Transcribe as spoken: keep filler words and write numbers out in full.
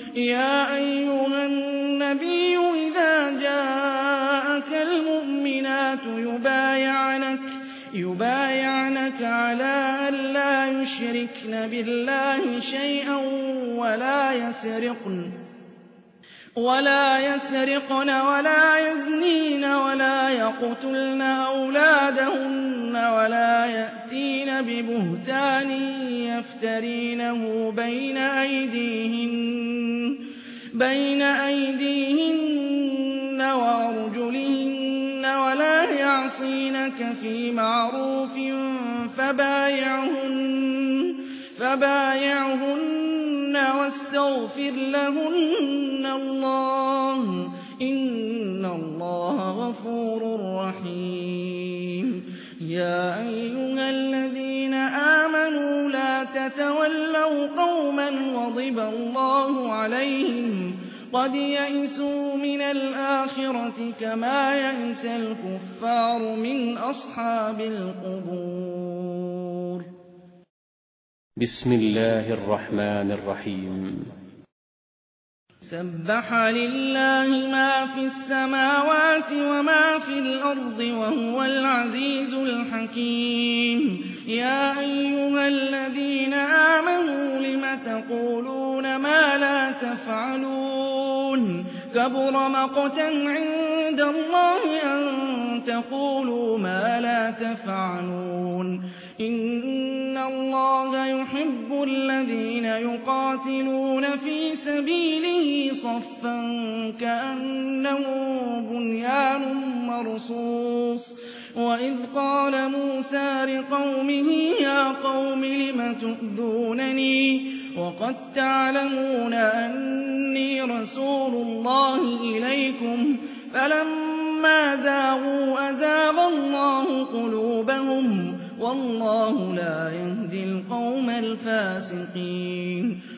يا أيها النبي إذا جاءك المؤمنات يبايعنك يبايعنك على أن لا يشركن بالله شيئا ولا يسرقن ولا يسرقن ولا يزنين ولا يقتلن أولادهن ولا يأتين ببهتان يفترينه بين أيديهن بين أيديهن وأرجلهن ولا يعصينك في معروف فبايعهن فبايعهن واستغفر لهن الله إن الله غفور رحيم. يا أيها الذين آمنوا لا تتولوا قوما غضب الله عليهم قد يئسوا من الآخرة كما يئس الكفار من أصحاب القبور. بسم الله الرحمن الرحيم. سبح لله ما في السماوات وما في الأرض وهو العزيز الحكيم. يا أيها الذين آمنوا لم تقولون ما لا تفعلون كبر مقتا عند الله أن تقولوا ما لا تفعلون إن الله يحب الذين يقاتلون في سبيله صفا كأنه بنيان مرصوص. وإذ قال موسى لقومه يا قوم لم تؤذونني وقد تعلمون أني رسول الله إليكم فلما زاغوا أزاغ الله قلوبهم والله لا يهدي القوم الفاسقين.